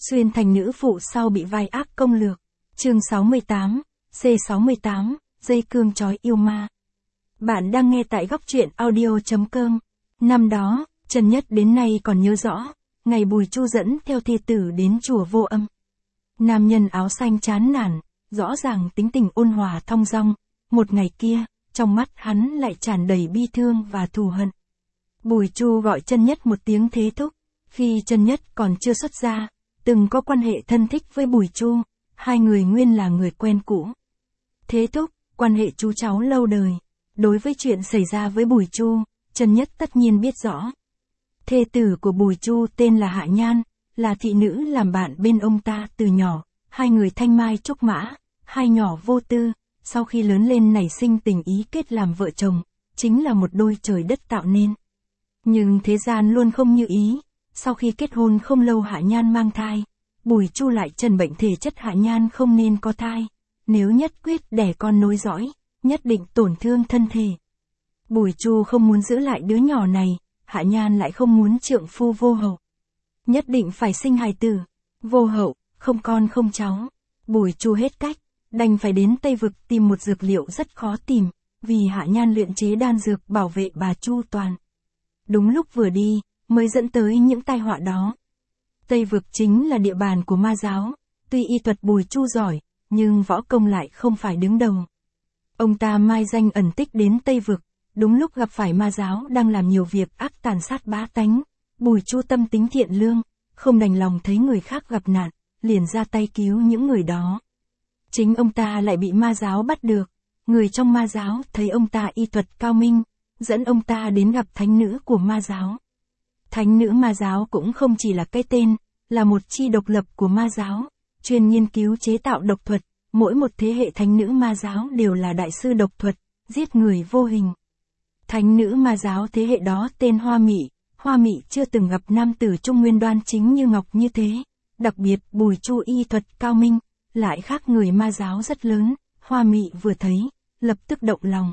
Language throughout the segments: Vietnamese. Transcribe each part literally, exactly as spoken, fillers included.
Xuyên thành nữ phụ sau bị vai ác công lược. Chương sáu mươi tám, C sáu mươi tám, dây cương trói yêu ma. Bạn đang nghe tại góc truyện audio chấm com. Năm đó, Trần Nhất đến nay còn nhớ rõ, ngày Bùi Chu dẫn theo thê tử đến chùa Vô Âm. Nam nhân áo xanh chán nản, rõ ràng tính tình ôn hòa thong dong, một ngày kia, trong mắt hắn lại tràn đầy bi thương và thù hận. Bùi Chu gọi Trần Nhất một tiếng thế thúc, khi Trần Nhất còn chưa xuất gia, từng có quan hệ thân thích với Bùi Chu, hai người nguyên là người quen cũ. Thế thúc, quan hệ chú cháu lâu đời. Đối với chuyện xảy ra với Bùi Chu, Trần Nhất tất nhiên biết rõ. Thê tử của Bùi Chu tên là Hạ Nhan, là thị nữ làm bạn bên ông ta từ nhỏ, hai người thanh mai trúc mã, hai nhỏ vô tư, sau khi lớn lên nảy sinh tình ý kết làm vợ chồng, chính là một đôi trời đất tạo nên. Nhưng thế gian luôn không như ý, sau khi kết hôn không lâu Hạ Nhan mang thai, Bùi Chu lại trần bệnh thể chất Hạ Nhan không nên có thai, nếu nhất quyết đẻ con nối dõi, nhất định tổn thương thân thể. Bùi Chu không muốn giữ lại đứa nhỏ này, Hạ Nhan lại không muốn trượng phu vô hậu. Nhất định phải sinh hài tử, vô hậu, không con không cháu. Bùi Chu hết cách, đành phải đến Tây Vực tìm một dược liệu rất khó tìm, vì Hạ Nhan luyện chế đan dược bảo vệ bà Chu toàn. Đúng lúc vừa đi, mới dẫn tới những tai họa đó. Tây Vực chính là địa bàn của ma giáo, tuy y thuật Bùi Chu giỏi, nhưng võ công lại không phải đứng đầu. Ông ta mai danh ẩn tích đến Tây Vực, đúng lúc gặp phải ma giáo đang làm nhiều việc ác tàn sát bá tánh. Bùi Chu tâm tính thiện lương, không đành lòng thấy người khác gặp nạn, liền ra tay cứu những người đó. Chính ông ta lại bị ma giáo bắt được, người trong ma giáo thấy ông ta y thuật cao minh, dẫn ông ta đến gặp thánh nữ của ma giáo. Thánh nữ ma giáo cũng không chỉ là cái tên, là một chi độc lập của ma giáo, chuyên nghiên cứu chế tạo độc thuật, mỗi một thế hệ thánh nữ ma giáo đều là đại sư độc thuật, giết người vô hình. Thánh nữ ma giáo thế hệ đó tên Hoa Mị, Hoa Mị chưa từng gặp nam tử trung nguyên đoan chính như ngọc như thế, đặc biệt Bùi Chu y thuật cao minh, lại khác người ma giáo rất lớn, Hoa Mị vừa thấy, lập tức động lòng.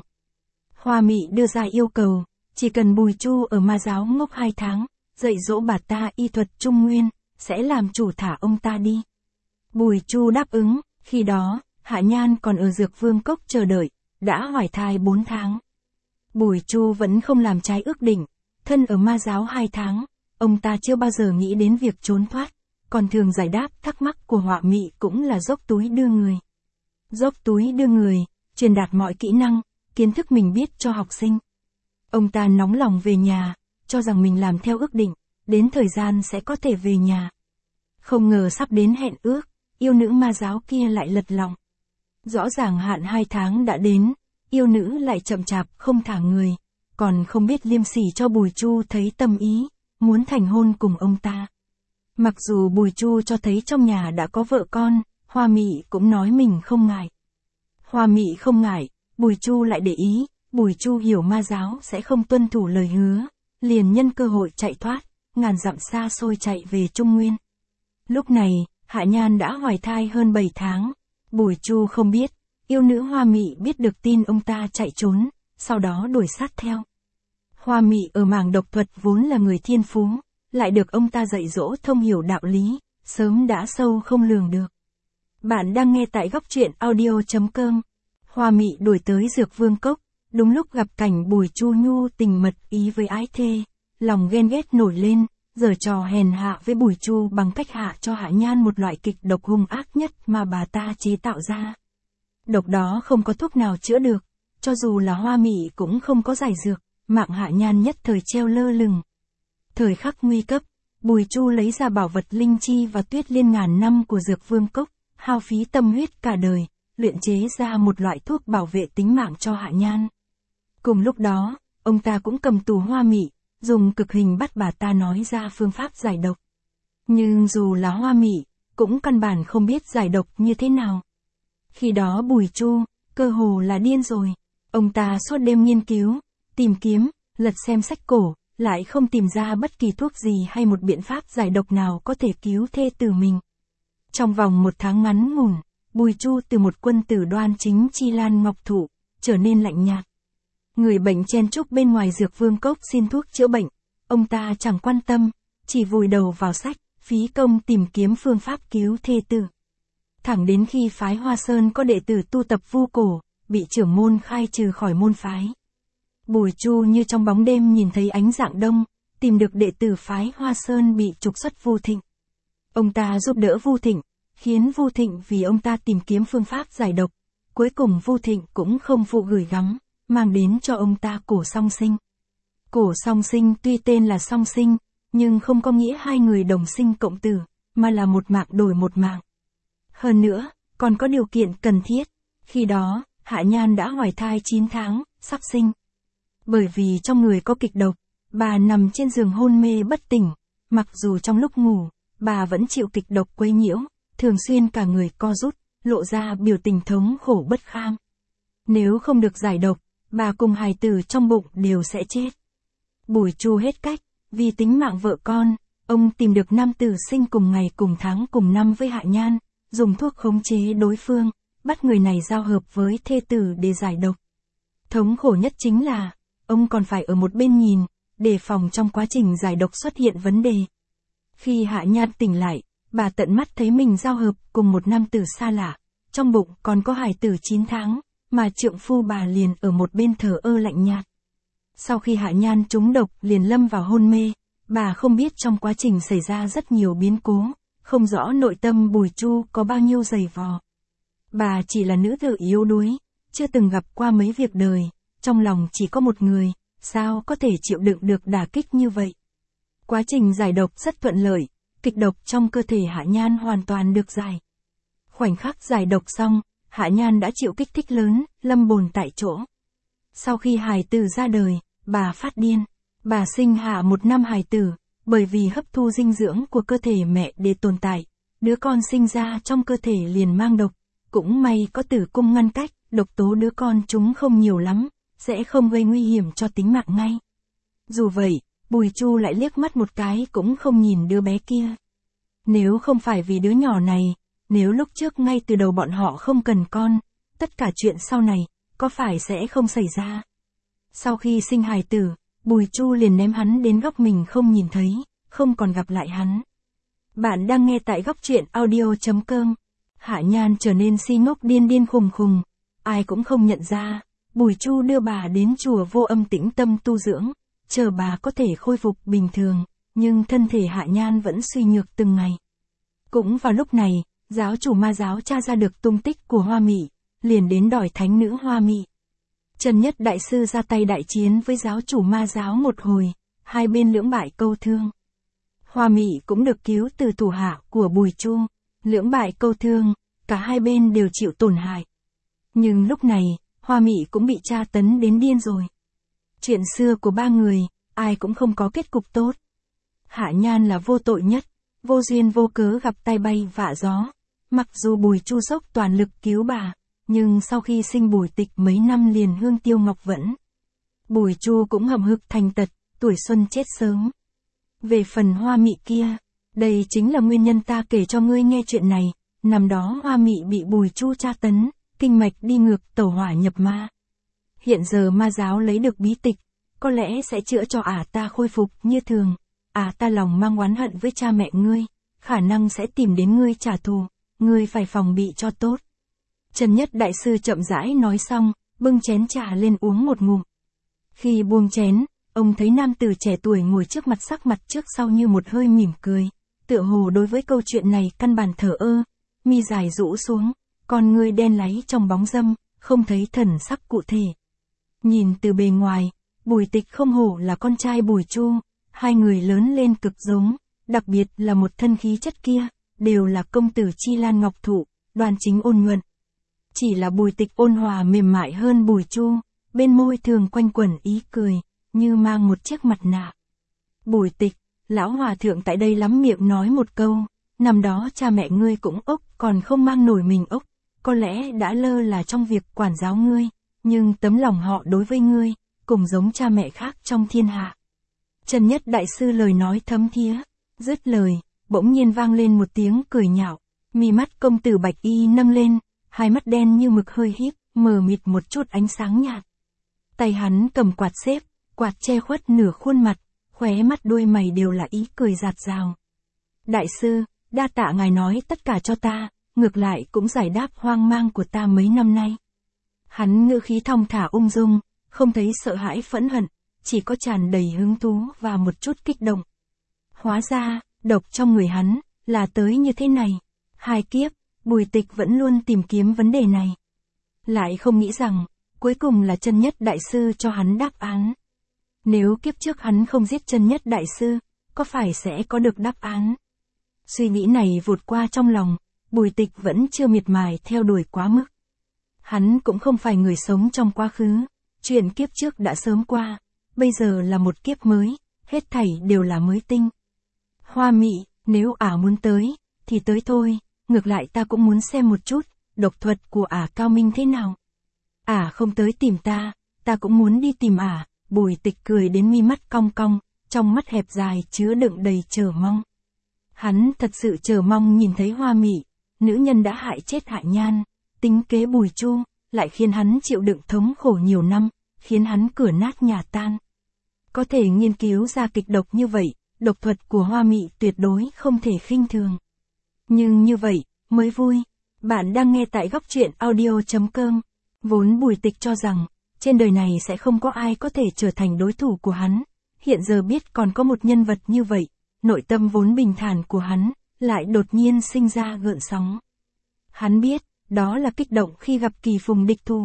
Hoa Mị đưa ra yêu cầu, chỉ cần Bùi Chu ở ma giáo ngốc hai tháng, dạy dỗ bà ta y thuật trung nguyên, sẽ làm chủ thả ông ta đi. Bùi Chu đáp ứng, khi đó, Hạ Nhan còn ở Dược Vương Cốc chờ đợi, đã hoài thai bốn tháng. Bùi Chu vẫn không làm trái ước định, thân ở ma giáo hai tháng, ông ta chưa bao giờ nghĩ đến việc trốn thoát, còn thường giải đáp thắc mắc của Họa Mị cũng là dốc túi đưa người. Dốc túi đưa người, truyền đạt mọi kỹ năng, kiến thức mình biết cho học sinh. Ông ta nóng lòng về nhà, cho rằng mình làm theo ước định, đến thời gian sẽ có thể về nhà. Không ngờ sắp đến hẹn ước, yêu nữ ma giáo kia lại lật lọng. Rõ ràng hạn hai tháng đã đến, yêu nữ lại chậm chạp không thả người, còn không biết liêm sỉ cho Bùi Chu thấy tâm ý, muốn thành hôn cùng ông ta. Mặc dù Bùi Chu cho thấy trong nhà đã có vợ con, Hoa Mị cũng nói mình không ngại. Hoa Mị không ngại, Bùi Chu lại để ý, Bùi Chu hiểu ma giáo sẽ không tuân thủ lời hứa, liền nhân cơ hội chạy thoát, ngàn dặm xa xôi chạy về Trung Nguyên. Lúc này, Hạ Nhan đã hoài thai hơn bảy tháng, Bùi Chu không biết, yêu nữ Hoa Mị biết được tin ông ta chạy trốn, sau đó đuổi sát theo. Hoa Mị ở mảng độc thuật vốn là người thiên phú, lại được ông ta dạy dỗ thông hiểu đạo lý, sớm đã sâu không lường được. Bạn đang nghe tại góc truyện audio chấm com. Hoa Mị đuổi tới Dược Vương Cốc, đúng lúc gặp cảnh Bùi Chu nhu tình mật ý với ái thê, lòng ghen ghét nổi lên, giở trò hèn hạ với Bùi Chu bằng cách hạ cho Hạ Nhan một loại kịch độc hung ác nhất mà bà ta chế tạo ra. Độc đó không có thuốc nào chữa được, cho dù là Hoa Mị cũng không có giải dược, mạng Hạ Nhan nhất thời treo lơ lửng. Thời khắc nguy cấp, Bùi Chu lấy ra bảo vật linh chi và tuyết liên ngàn năm của Dược Vương Cốc, hao phí tâm huyết cả đời, luyện chế ra một loại thuốc bảo vệ tính mạng cho Hạ Nhan. Cùng lúc đó, ông ta cũng cầm tù Hoa Mị, dùng cực hình bắt bà ta nói ra phương pháp giải độc. Nhưng dù là Hoa Mị, cũng căn bản không biết giải độc như thế nào. Khi đó Bùi Chu, cơ hồ là điên rồi, ông ta suốt đêm nghiên cứu, tìm kiếm, lật xem sách cổ, lại không tìm ra bất kỳ thuốc gì hay một biện pháp giải độc nào có thể cứu thê tử mình. Trong vòng một tháng ngắn ngủn, Bùi Chu từ một quân tử đoan chính chi lan ngọc thụ, trở nên lạnh nhạt. Người bệnh chen chúc bên ngoài Dược Vương Cốc xin thuốc chữa bệnh, ông ta chẳng quan tâm, chỉ vùi đầu vào sách, phí công tìm kiếm phương pháp cứu thê tử. Thẳng đến khi phái Hoa Sơn có đệ tử tu tập vu cổ, bị trưởng môn khai trừ khỏi môn phái. Bùi Chu như trong bóng đêm nhìn thấy ánh rạng đông, tìm được đệ tử phái Hoa Sơn bị trục xuất Vu Thịnh. Ông ta giúp đỡ Vu Thịnh, khiến Vu Thịnh vì ông ta tìm kiếm phương pháp giải độc. Cuối cùng Vu Thịnh cũng không phụ gửi gắm, mang đến cho ông ta cổ song sinh. Cổ song sinh tuy tên là song sinh, nhưng không có nghĩa hai người đồng sinh cộng tử, mà là một mạng đổi một mạng. Hơn nữa, còn có điều kiện cần thiết. Khi đó, Hạ Nhan đã hoài thai chín tháng, sắp sinh. Bởi vì trong người có kịch độc, bà nằm trên giường hôn mê bất tỉnh, mặc dù trong lúc ngủ, bà vẫn chịu kịch độc quấy nhiễu, thường xuyên cả người co rút, lộ ra biểu tình thống khổ bất kham. Nếu không được giải độc, bà cùng hài tử trong bụng đều sẽ chết. Bùi Chu hết cách, vì tính mạng vợ con, ông tìm được nam tử sinh cùng ngày cùng tháng cùng năm với Hạ Nhan, dùng thuốc khống chế đối phương, bắt người này giao hợp với thê tử để giải độc. Thống khổ nhất chính là, ông còn phải ở một bên nhìn, đề phòng trong quá trình giải độc xuất hiện vấn đề. Khi Hạ Nhan tỉnh lại, bà tận mắt thấy mình giao hợp cùng một nam tử xa lạ, trong bụng còn có hài tử chín tháng, mà trượng phu bà liền ở một bên thờ ơ lạnh nhạt. Sau khi Hạ Nhan trúng độc liền lâm vào hôn mê, bà không biết trong quá trình xảy ra rất nhiều biến cố, không rõ nội tâm Bùi Chu có bao nhiêu dày vò. Bà chỉ là nữ tử yếu đuối, chưa từng gặp qua mấy việc đời, trong lòng chỉ có một người, sao có thể chịu đựng được đả kích như vậy. Quá trình giải độc rất thuận lợi, kịch độc trong cơ thể Hạ Nhan hoàn toàn được giải. Khoảnh khắc giải độc xong, Hạ Nhan đã chịu kích thích lớn, lâm bồn tại chỗ. Sau khi hài tử ra đời, bà phát điên. Bà sinh hạ một năm hài tử, bởi vì hấp thu dinh dưỡng của cơ thể mẹ để tồn tại, đứa con sinh ra trong cơ thể liền mang độc. Cũng may có tử cung ngăn cách, độc tố đứa con chúng không nhiều lắm, sẽ không gây nguy hiểm cho tính mạng ngay. Dù vậy, Bùi Chu lại liếc mắt một cái cũng không nhìn đứa bé kia. Nếu không phải vì đứa nhỏ này, nếu lúc trước ngay từ đầu bọn họ không cần con, tất cả chuyện sau này, có phải sẽ không xảy ra. Sau khi sinh hài tử, Bùi Chu liền ném hắn đến góc mình không nhìn thấy, không còn gặp lại hắn. Bạn đang nghe tại góc truyện audio chấm com. Hạ Nhan trở nên si ngốc điên điên khùng khùng, ai cũng không nhận ra. Bùi Chu đưa bà đến chùa Vô Âm tĩnh tâm tu dưỡng, chờ bà có thể khôi phục bình thường, nhưng thân thể Hạ Nhan vẫn suy nhược từng ngày. Cũng vào lúc này, giáo chủ ma giáo tra ra được tung tích của Hoa Mị, liền đến đòi thánh nữ Hoa Mị. Trần Nhất Đại Sư ra tay đại chiến với giáo chủ ma giáo một hồi, hai bên lưỡng bại câu thương. Hoa Mị cũng được cứu từ thủ hạ của Bùi Chu, lưỡng bại câu thương, cả hai bên đều chịu tổn hại. Nhưng lúc này, Hoa Mị cũng bị tra tấn đến điên rồi. Chuyện xưa của ba người, ai cũng không có kết cục tốt. Hạ Nhan là vô tội nhất, vô duyên vô cớ gặp tai bay vạ gió. Mặc dù Bùi Chu dốc toàn lực cứu bà, nhưng sau khi sinh Bùi Tịch mấy năm liền hương tiêu ngọc vẫn. Bùi Chu cũng hầm hực thành tật, tuổi xuân chết sớm. Về phần Hoa Mị kia, đây chính là nguyên nhân ta kể cho ngươi nghe chuyện này. Năm đó Hoa Mị bị Bùi Chu tra tấn, kinh mạch đi ngược tẩu hỏa nhập ma. Hiện giờ ma giáo lấy được bí tịch, có lẽ sẽ chữa cho ả ta khôi phục như thường. Ả ta lòng mang oán hận với cha mẹ ngươi, khả năng sẽ tìm đến ngươi trả thù, ngươi phải phòng bị cho tốt. Trần Nhất Đại Sư chậm rãi nói xong, bưng chén trà lên uống một ngụm. Khi buông chén, ông thấy nam tử trẻ tuổi ngồi trước mặt sắc mặt trước sau như một hơi mỉm cười, tựa hồ đối với câu chuyện này căn bản thờ ơ, mi dài rũ xuống, con ngươi đen láy trong bóng râm, không thấy thần sắc cụ thể. Nhìn từ bề ngoài, Bùi Tịch không hổ là con trai Bùi Chu, hai người lớn lên cực giống, đặc biệt là một thân khí chất kia, đều là công tử Chi Lan Ngọc Thụ, đoan chính ôn nhuận. Chỉ là Bùi Tịch ôn hòa mềm mại hơn Bùi Chu, bên môi thường quanh quẩn ý cười, như mang một chiếc mặt nạ. Bùi Tịch, lão hòa thượng tại đây lắm miệng nói một câu, năm đó cha mẹ ngươi cũng ốc còn không mang nổi mình ốc, có lẽ đã lơ là trong việc quản giáo ngươi, nhưng tấm lòng họ đối với ngươi, cùng giống cha mẹ khác trong thiên hạ. Trần Nhất Đại Sư lời nói thấm thía, dứt lời, bỗng nhiên vang lên một tiếng cười nhạo, mi mắt công tử Bạch Y nâng lên, hai mắt đen như mực hơi híp, mờ mịt một chút ánh sáng nhạt. Tay hắn cầm quạt xếp, quạt che khuất nửa khuôn mặt, khóe mắt đuôi mày đều là ý cười rạt rào. Đại sư, đa tạ ngài nói tất cả cho ta, ngược lại cũng giải đáp hoang mang của ta mấy năm nay. Hắn ngữ khí thong thả ung dung, không thấy sợ hãi phẫn hận, chỉ có tràn đầy hứng thú và một chút kích động. Hóa ra, độc trong người hắn, là tới như thế này. Hai kiếp, Bùi Tịch vẫn luôn tìm kiếm vấn đề này. Lại không nghĩ rằng, cuối cùng là Chân Nhất Đại Sư cho hắn đáp án. Nếu kiếp trước hắn không giết Chân Nhất Đại Sư, có phải sẽ có được đáp án? Suy nghĩ này vụt qua trong lòng, Bùi Tịch vẫn chưa miệt mài theo đuổi quá mức. Hắn cũng không phải người sống trong quá khứ, chuyện kiếp trước đã sớm qua, bây giờ là một kiếp mới, hết thảy đều là mới tinh. Hoa Mị, nếu ả muốn tới, thì tới thôi, ngược lại ta cũng muốn xem một chút, độc thuật của ả cao minh thế nào. Ả không tới tìm ta, ta cũng muốn đi tìm ả, Bùi Tịch cười đến mi mắt cong cong, trong mắt hẹp dài chứa đựng đầy chờ mong. Hắn thật sự chờ mong nhìn thấy Hoa Mị, nữ nhân đã hại chết Hạ Nhan, tính kế Bùi Chu, lại khiến hắn chịu đựng thống khổ nhiều năm, khiến hắn cửa nát nhà tan. Có thể nghiên cứu ra kịch độc như vậy, độc thuật của Hoa Mị tuyệt đối không thể khinh thường. Nhưng như vậy, mới vui. Bạn đang nghe tại góc truyện audio chấm com. Vốn Bùi Tịch cho rằng, trên đời này sẽ không có ai có thể trở thành đối thủ của hắn. Hiện giờ biết còn có một nhân vật như vậy, nội tâm vốn bình thản của hắn, lại đột nhiên sinh ra gợn sóng. Hắn biết, đó là kích động khi gặp kỳ phùng địch thù.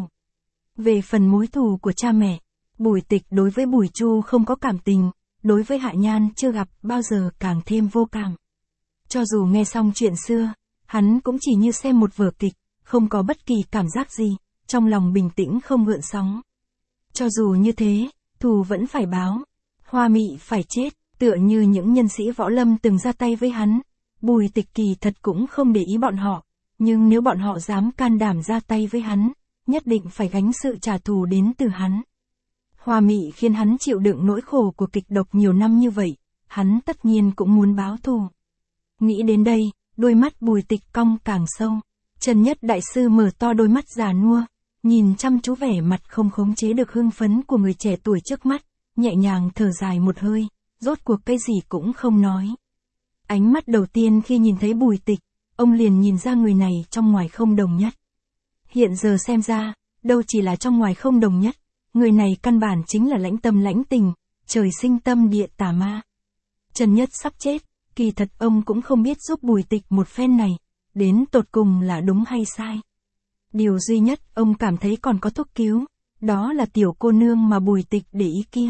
Về phần mối thù của cha mẹ, Bùi Tịch đối với Bùi Chu không có cảm tình, đối với Hạ Nhan chưa gặp bao giờ càng thêm vô cảm. Cho dù nghe xong chuyện xưa, hắn cũng chỉ như xem một vở kịch, không có bất kỳ cảm giác gì, trong lòng bình tĩnh không gợn sóng. Cho dù như thế, thù vẫn phải báo, Hoa Mị phải chết, tựa như những nhân sĩ võ lâm từng ra tay với hắn. Bùi Tịch kỳ thật cũng không để ý bọn họ, nhưng nếu bọn họ dám can đảm ra tay với hắn, nhất định phải gánh sự trả thù đến từ hắn. Hoa Mị khiến hắn chịu đựng nỗi khổ của kịch độc nhiều năm như vậy, hắn tất nhiên cũng muốn báo thù. Nghĩ đến đây, đôi mắt Bùi Tịch cong càng sâu. Chân Nhất Đại Sư mở to đôi mắt già nua, nhìn chăm chú vẻ mặt không khống chế được hưng phấn của người trẻ tuổi trước mắt, nhẹ nhàng thở dài một hơi, rốt cuộc cái gì cũng không nói. Ánh mắt đầu tiên khi nhìn thấy Bùi Tịch, ông liền nhìn ra người này trong ngoài không đồng nhất. Hiện giờ xem ra, đâu chỉ là trong ngoài không đồng nhất, người này căn bản chính là lãnh tâm lãnh tình, trời sinh tâm địa tà ma. Chân Nhất sắp chết, kỳ thật ông cũng không biết giúp Bùi Tịch một phen này, đến tột cùng là đúng hay sai. Điều duy nhất ông cảm thấy còn có thuốc cứu, đó là tiểu cô nương mà Bùi Tịch để ý kia.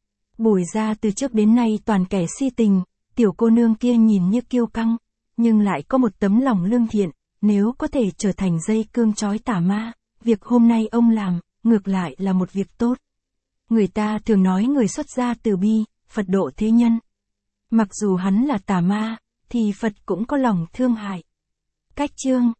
Bùi gia từ trước đến nay toàn kẻ si tình, tiểu cô nương kia nhìn như kiêu căng, nhưng lại có một tấm lòng lương thiện, nếu có thể trở thành dây cương trói tà ma, việc hôm nay ông làm, ngược lại là một việc tốt. Người ta thường nói người xuất gia từ bi, Phật độ thế nhân. Mặc dù hắn là tà ma, thì Phật cũng có lòng thương hại. Cách chương